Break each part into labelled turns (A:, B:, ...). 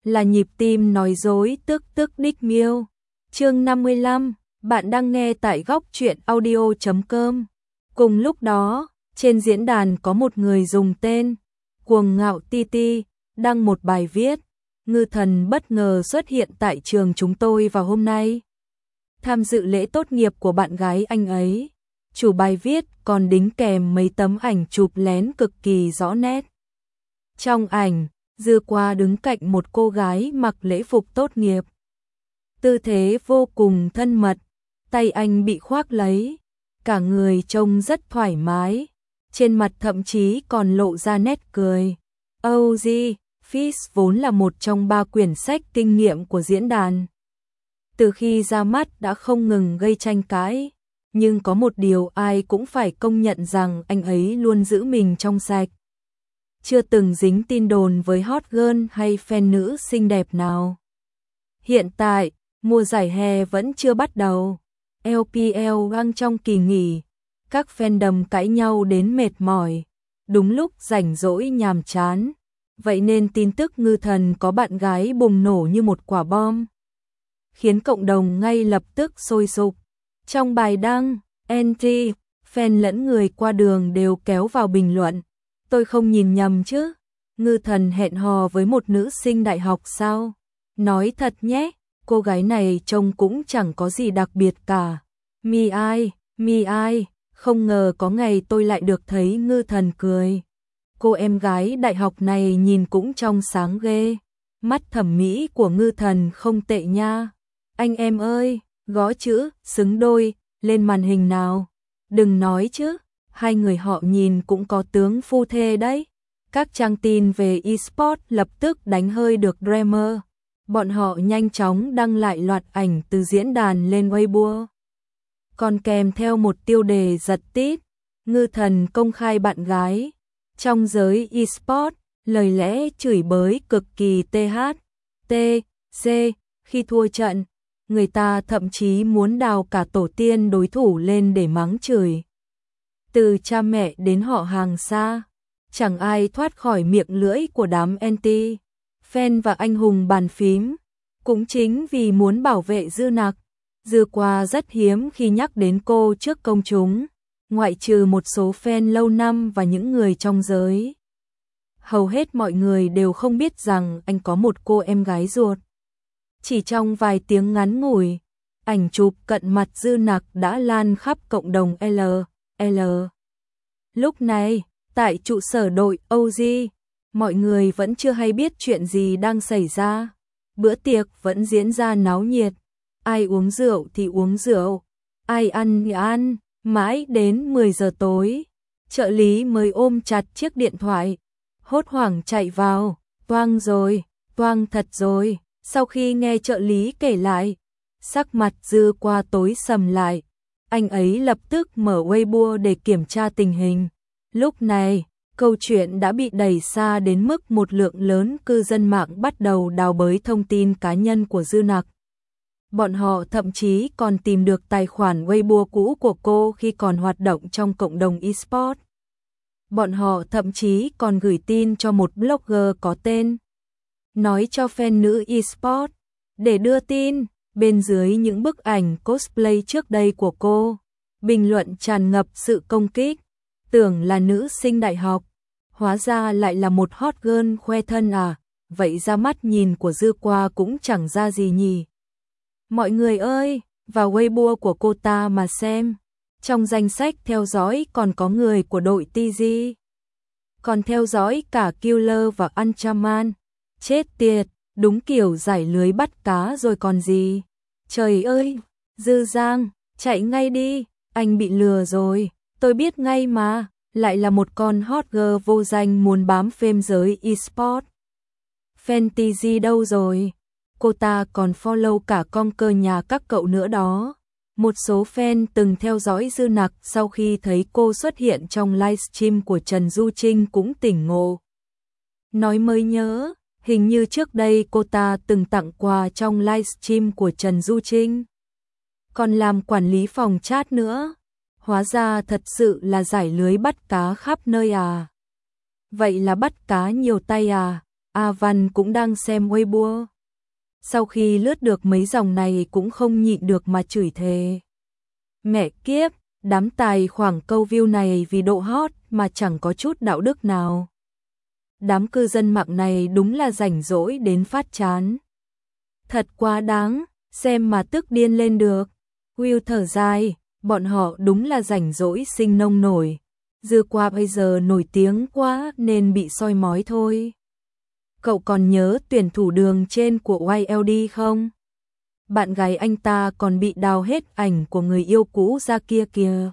A: là nhịp tim nói dối tức tức đích miêu. Chương 55, bạn đang nghe tại góc truyện audio.com. Cùng lúc đó, trên diễn đàn có một người dùng tên Cuồng Ngạo Titi đăng một bài viết. Ngư thần bất ngờ xuất hiện tại trường chúng tôi vào hôm nay, tham dự lễ tốt nghiệp của bạn gái anh ấy. Chủ bài viết còn đính kèm mấy tấm ảnh chụp lén cực kỳ rõ nét. Trong ảnh, Dư Qua đứng cạnh một cô gái mặc lễ phục tốt nghiệp. Tư thế vô cùng thân mật, tay anh bị khoác lấy, cả người trông rất thoải mái, trên mặt thậm chí còn lộ ra nét cười. OG Fish vốn là một trong 3 quyển sách kinh nghiệm của diễn đàn. Từ khi ra mắt đã không ngừng gây tranh cãi, nhưng có một điều ai cũng phải công nhận rằng anh ấy luôn giữ mình trong sạch. Chưa từng dính tin đồn với hot girl hay fan nữ xinh đẹp nào. Hiện tại, mùa giải hè vẫn chưa bắt đầu. LPL đang trong kỳ nghỉ, các fandom cãi nhau đến mệt mỏi, đúng lúc rảnh rỗi nhàm chán. Vậy nên tin tức Ngư thần có bạn gái bùng nổ như một quả bom, khiến cộng đồng ngay lập tức sôi sục. Trong bài đăng, anti, fan lẫn người qua đường đều kéo vào bình luận. Tôi không nhìn nhầm chứ? Ngư thần hẹn hò với một nữ sinh đại học sao? Nói thật nhé, cô gái này trông cũng chẳng có gì đặc biệt cả. Mi ai, không ngờ có ngày tôi lại được thấy Ngư thần cười. Cô em gái đại học này nhìn cũng trong sáng ghê. Mắt thẩm mỹ của Ngư thần không tệ nha. Anh em ơi, gõ chữ xứng đôi lên màn hình nào. Đừng nói chứ, hai người họ nhìn cũng có tướng phu thê đấy. Các trang tin về eSport lập tức đánh hơi được drama. Bọn họ nhanh chóng đăng lại loạt ảnh từ diễn đàn lên Weibo, còn kèm theo một tiêu đề giật tít. Ngư thần công khai bạn gái. Trong giới eSport, lời lẽ chửi bới cực kỳ THC. Khi thua trận, người ta thậm chí muốn đào cả tổ tiên đối thủ lên để mắng chửi. Từ cha mẹ đến họ hàng xa, chẳng ai thoát khỏi miệng lưỡi của đám anti, fan và anh hùng bàn phím. Cũng chính vì muốn bảo vệ Dư Nặc, Dư Qua rất hiếm khi nhắc đến cô trước công chúng, ngoại trừ một số fan lâu năm và những người trong giới. Hầu hết mọi người đều không biết rằng anh có một cô em gái ruột. Chỉ trong vài tiếng ngắn ngủi, ảnh chụp cận mặt Dư Nặc đã lan khắp cộng đồng LL. Lúc này, tại trụ sở đội OG, mọi người vẫn chưa hay biết chuyện gì đang xảy ra. Bữa tiệc vẫn diễn ra náo nhiệt, ai uống rượu thì uống rượu, ai ăn thì ăn, mãi đến 10 giờ tối. Trợ lý mới ôm chặt chiếc điện thoại, hốt hoảng chạy vào, toang thật rồi. Sau khi nghe trợ lý kể lại, sắc mặt Dư Qua tối sầm lại. Anh ấy lập tức mở Weibo để kiểm tra tình hình. Lúc này, câu chuyện đã bị đẩy xa đến mức một lượng lớn cư dân mạng bắt đầu đào bới thông tin cá nhân của Dư Nặc. Bọn họ thậm chí còn tìm được tài khoản Weibo cũ của cô khi còn hoạt động trong cộng đồng eSport. Bọn họ thậm chí còn gửi tin cho một blogger có tên Nói cho fan nữ eSport để đưa tin. Bên dưới những bức ảnh cosplay trước đây của cô, bình luận tràn ngập sự công kích. Tưởng là nữ sinh đại học, hóa ra lại là một hot girl khoe thân à? Vậy ra mắt nhìn của Dư Qua cũng chẳng ra gì nhỉ. Mọi người ơi, vào Weibo của cô ta mà xem. Trong danh sách theo dõi còn có người của đội TG, còn theo dõi cả Killer và Anchaman. Chết tiệt, đúng kiểu giải lưới bắt cá rồi còn gì. Trời ơi, Dư Giang, chạy ngay đi, anh bị lừa rồi, tôi biết ngay mà, lại là một con hot girl vô danh muốn bám phêm giới eSport. Fantasy đâu rồi? Cô ta còn follow cả con cơ nhà các cậu nữa đó. Một số fan từng theo dõi Dư Nặc sau khi thấy cô xuất hiện trong livestream của Trần Du Trinh cũng tỉnh ngộ. Nói mới nhớ, hình như trước đây cô ta từng tặng quà trong livestream của Trần Du Trinh, còn làm quản lý phòng chat nữa. Hóa ra thật sự là giải lưới bắt cá khắp nơi à? Vậy là bắt cá nhiều tay à? A Văn cũng đang xem Weibo. Sau khi lướt được mấy dòng này cũng không nhịn được mà chửi thề. Mẹ kiếp, đám tài khoảng câu view này vì độ hot mà chẳng có chút đạo đức nào. Đám cư dân mạng này đúng là rảnh rỗi đến phát chán. Thật quá đáng, xem mà tức điên lên được. Will thở dài, bọn họ đúng là rảnh rỗi sinh nông nổi. Dư Qua bây giờ nổi tiếng quá nên bị soi mói thôi. Cậu còn nhớ tuyển thủ đường trên của YLD không? Bạn gái anh ta còn bị đào hết ảnh của người yêu cũ ra kia kìa.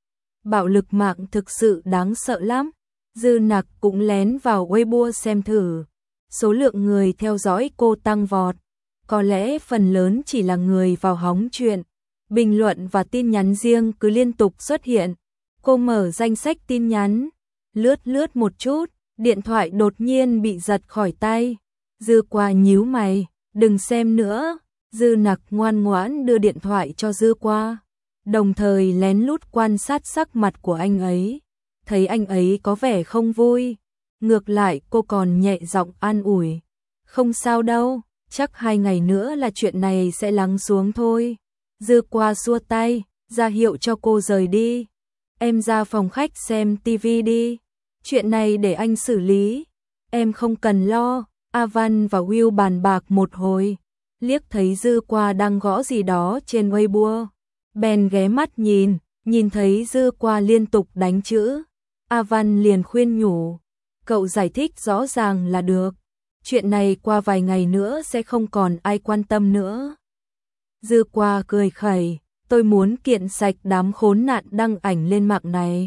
A: Bạo lực mạng thực sự đáng sợ lắm. Dư Nặc cũng lén vào Weibo xem thử. Số lượng người theo dõi cô tăng vọt. Có lẽ phần lớn chỉ là người vào hóng chuyện. Bình luận và tin nhắn riêng cứ liên tục xuất hiện. Cô mở danh sách tin nhắn. Lướt một chút. Điện thoại đột nhiên bị giật khỏi tay. Dư Qua nhíu mày. Đừng xem nữa. Dư Nặc ngoan ngoãn đưa điện thoại cho Dư Qua. Đồng thời lén lút quan sát sắc mặt của anh ấy. Thấy anh ấy có vẻ không vui. Ngược lại cô còn nhẹ giọng an ủi. Không sao đâu, chắc 2 ngày nữa là chuyện này sẽ lắng xuống thôi. Dư Qua xua tay, ra hiệu cho cô rời đi. Em ra phòng khách xem tivi đi. Chuyện này để anh xử lý. Em không cần lo. A Văn và Will bàn bạc một hồi. Liếc thấy Dư Qua đang gõ gì đó trên Weibo. Bèn ghé mắt nhìn thấy Dư Qua liên tục đánh chữ. A Văn liền khuyên nhủ. Cậu giải thích rõ ràng là được. Chuyện này qua vài ngày nữa sẽ không còn ai quan tâm nữa. Dư Qua cười khẩy. Tôi muốn kiện sạch đám khốn nạn đăng ảnh lên mạng này.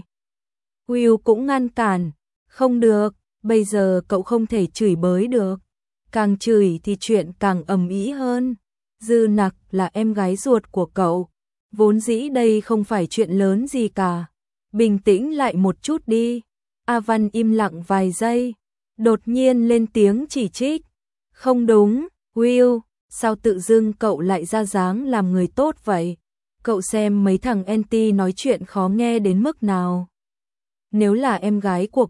A: Will cũng ngăn cản. Không được, bây giờ cậu không thể chửi bới được. Càng chửi thì chuyện càng ầm ĩ hơn. Dư Nặc là em gái ruột của cậu. Vốn dĩ đây không phải chuyện lớn gì cả. Bình tĩnh lại một chút đi. A Văn im lặng vài giây. Đột nhiên lên tiếng chỉ trích. Không đúng, Will, sao tự dưng cậu lại ra dáng làm người tốt vậy? Cậu xem mấy thằng anti nói chuyện khó nghe đến mức nào. Nếu là em gái của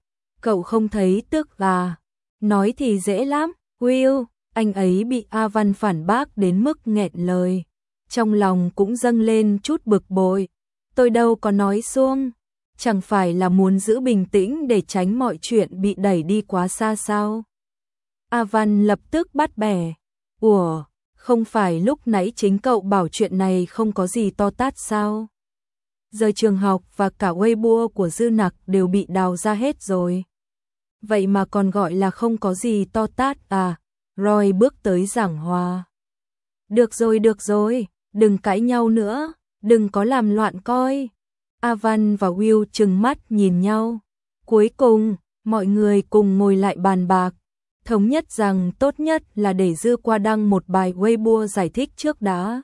A: cậu không thấy tức à? Nói thì dễ lắm, Will, anh ấy bị A Văn phản bác đến mức nghẹn lời. Trong lòng cũng dâng lên chút bực bội. Tôi đâu có nói xuông, chẳng phải là muốn giữ bình tĩnh để tránh mọi chuyện bị đẩy đi quá xa sao? A Văn lập tức bắt bẻ. Ủa, không phải lúc nãy chính cậu bảo chuyện này không có gì to tát sao? Giờ trường học và cả Weibo của Dư Nặc đều bị đào ra hết rồi. Vậy mà còn gọi là không có gì to tát à? Roy bước tới giảng hòa. Được rồi, đừng cãi nhau nữa, đừng có làm loạn coi. A Văn và Will trừng mắt nhìn nhau. Cuối cùng, mọi người cùng ngồi lại bàn bạc. Thống nhất rằng tốt nhất là để Dư Qua đăng một bài Weibo giải thích trước đã.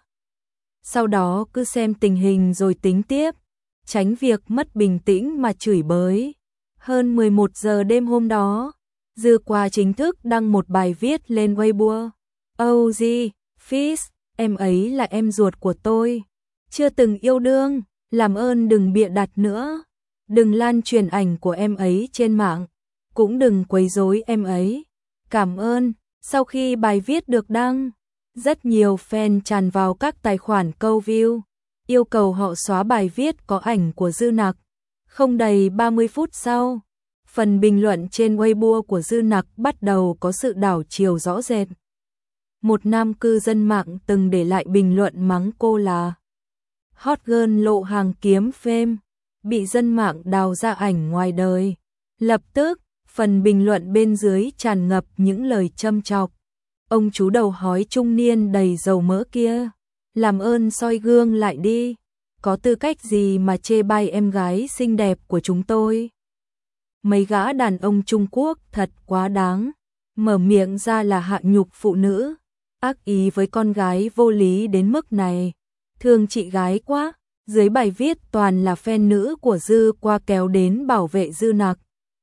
A: Sau đó cứ xem tình hình rồi tính tiếp. Tránh việc mất bình tĩnh mà chửi bới. Hơn 11 giờ đêm hôm đó, Dư Qua chính thức đăng một bài viết lên Weibo. Oh G, Fizz, em ấy là em ruột của tôi. Chưa từng yêu đương, làm ơn đừng bịa đặt nữa. Đừng lan truyền ảnh của em ấy trên mạng. Cũng đừng quấy rối em ấy. Cảm ơn. Sau khi bài viết được đăng, rất nhiều fan tràn vào các tài khoản câu view, yêu cầu họ xóa bài viết có ảnh của Dư Nặc. Không đầy 30 phút sau, phần bình luận trên Weibo của Dư Nặc bắt đầu có sự đảo chiều rõ rệt. Một nam cư dân mạng từng để lại bình luận mắng cô là hot girl lộ hàng kiếm fame, bị dân mạng đào ra ảnh ngoài đời. Lập tức, phần bình luận bên dưới tràn ngập những lời châm chọc. Ông chú đầu hói trung niên đầy dầu mỡ kia, làm ơn soi gương lại đi, có tư cách gì mà chê bai em gái xinh đẹp của chúng tôi. Mấy gã đàn ông Trung Quốc thật quá đáng, mở miệng ra là hạ nhục phụ nữ, ác ý với con gái vô lý đến mức này. Thương chị gái quá. Dưới bài viết toàn là fan nữ của Dư Qua kéo đến bảo vệ Dư Nặc.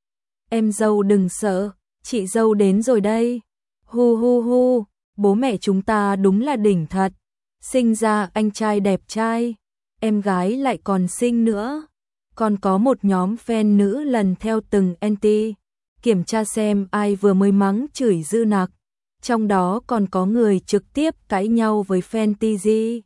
A: Em dâu đừng sợ, chị dâu đến rồi đây. Hu hu hu, bố mẹ chúng ta đúng là đỉnh thật. Sinh ra anh trai đẹp trai, em gái lại còn xinh nữa. Còn có một nhóm fan nữ lần theo từng anti, kiểm tra xem ai vừa mới mắng chửi Dư Nặc. Trong đó còn có người trực tiếp cãi nhau với Fantasy.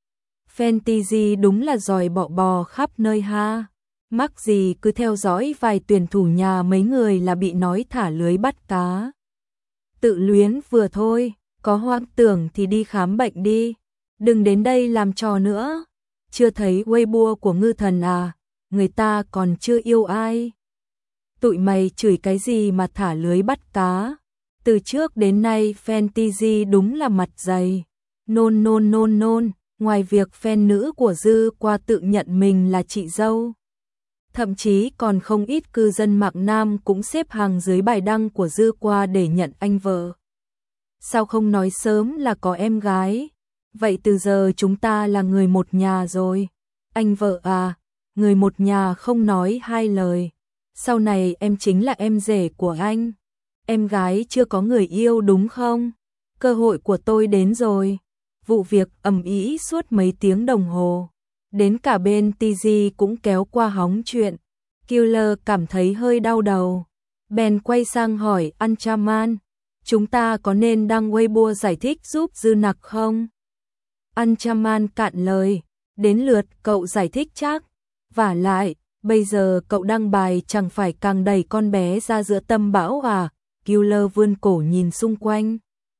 A: Fantasy đúng là giỏi bọ bò khắp nơi ha. Mắc gì cứ theo dõi vài tuyển thủ nhà mấy người là bị nói thả lưới bắt cá. Tự luyến vừa thôi, có hoang tưởng thì đi khám bệnh đi. Đừng đến đây làm trò nữa. Chưa thấy Weibo của Ngư Thần à, người ta còn chưa yêu ai. Tụi mày chửi cái gì mà thả lưới bắt cá. Từ trước đến nay Fantasy đúng là mặt dày. Nôn nôn nôn nôn, ngoài việc fan nữ của Dư Qua tự nhận mình là chị dâu. Thậm chí còn không ít cư dân mạng nam cũng xếp hàng dưới bài đăng của Dư Qua để nhận anh vợ. Sao không nói sớm là có em gái? Vậy từ giờ chúng ta là người một nhà rồi. Anh vợ à, người một nhà không nói hai lời. Sau này em chính là em rể của anh. Em gái chưa có người yêu đúng không? Cơ hội của tôi đến rồi. Vụ việc ầm ĩ suốt mấy tiếng đồng hồ. Đến cả bên TG cũng kéo qua hóng chuyện. Killer cảm thấy hơi đau đầu. Bèn quay sang hỏi Anchaman, chúng ta có nên đăng Weibo giải thích giúp Dư Nặc không? Anchaman cạn lời, đến lượt cậu giải thích chắc. Vả lại, bây giờ cậu đăng bài chẳng phải càng đẩy con bé ra giữa tâm bão à? Killer vươn cổ nhìn xung quanh.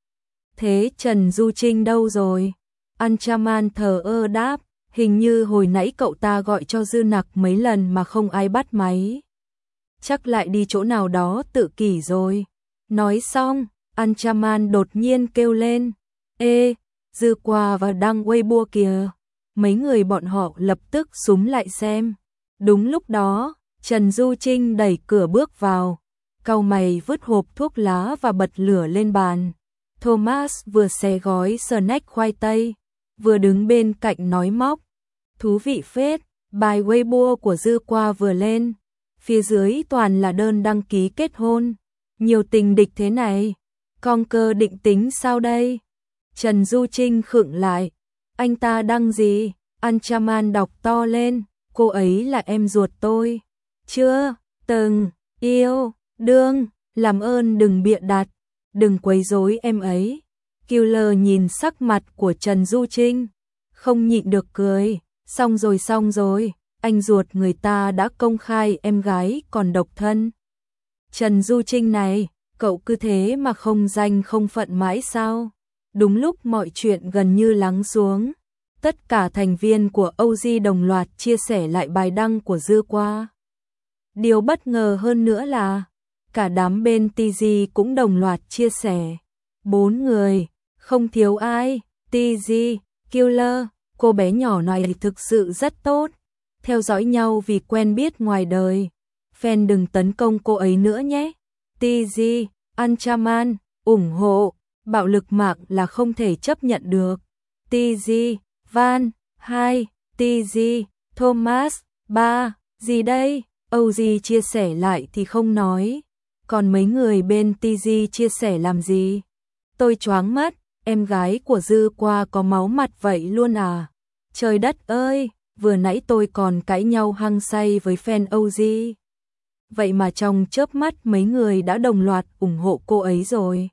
A: Thế Trần Du Trinh đâu rồi? Anchaman thờ ơ đáp, hình như hồi nãy cậu ta gọi cho Dư Nặc mấy lần mà không ai bắt máy. Chắc lại đi chỗ nào đó tự kỷ rồi. Nói xong, Anchaman đột nhiên kêu lên, ê, Dư Qua và đăng Weibo kìa. Mấy người bọn họ lập tức xúm lại xem. Đúng lúc đó, Trần Du Trinh đẩy cửa bước vào, cau mày vứt hộp thuốc lá và bật lửa lên bàn. Thomas vừa xé gói snack khoai tây, vừa đứng bên cạnh nói móc. Thú vị phết, bài Weibo của Dư Qua vừa lên, phía dưới toàn là đơn đăng ký kết hôn. Nhiều tình địch thế này, con cơ định tính sao đây? Trần Du Trinh khựng lại, anh ta đăng gì? Anchaman đọc to lên, cô ấy là em ruột tôi. Chưa, từng, yêu, đương, làm ơn đừng bịa đặt, đừng quấy rối em ấy. Killer nhìn sắc mặt của Trần Du Trinh, không nhịn được cười, xong rồi, anh ruột người ta đã công khai em gái còn độc thân. Trần Du Trinh này, cậu cứ thế mà không danh không phận mãi sao? Đúng lúc mọi chuyện gần như lắng xuống, tất cả thành viên của OG đồng loạt chia sẻ lại bài đăng của Dư Qua. Điều bất ngờ hơn nữa là, cả đám bên TG cũng đồng loạt chia sẻ. 4 người, không thiếu ai, TG, Killer, cô bé nhỏ này thực sự rất tốt. Theo dõi nhau vì quen biết ngoài đời. Fan đừng tấn công cô ấy nữa nhé. TG, Anchaman, ủng hộ, bạo lực mạng là không thể chấp nhận được. TG, Van, 2, TG, Thomas, 3, gì đây? OG chia sẻ lại thì không nói. Còn mấy người bên TG chia sẻ làm gì? Tôi choáng mắt, em gái của Dư Qua có máu mặt vậy luôn à? Trời đất ơi, vừa nãy tôi còn cãi nhau hăng say với fan OG. Vậy mà trong chớp mắt mấy người đã đồng loạt ủng hộ cô ấy rồi.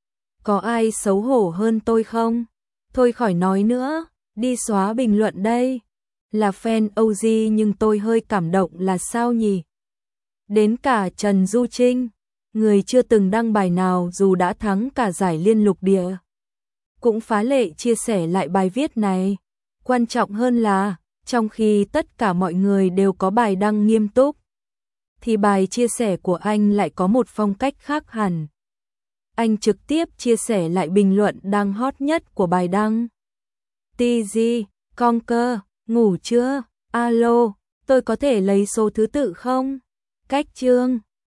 A: Có ai xấu hổ hơn tôi không? Thôi khỏi nói nữa, đi xóa bình luận đây. Là fan OG nhưng tôi hơi cảm động là sao nhỉ? Đến cả Trần Du Trinh, người chưa từng đăng bài nào dù đã thắng cả giải liên lục địa, cũng phá lệ chia sẻ lại bài viết này. Quan trọng hơn là, trong khi tất cả mọi người đều có bài đăng nghiêm túc, thì bài chia sẻ của anh lại có một phong cách khác hẳn. Anh trực tiếp chia sẻ lại bình luận đang hot nhất của bài đăng. TG, con cơ, ngủ chưa? Alo, tôi có thể lấy số thứ tự không? Cách chương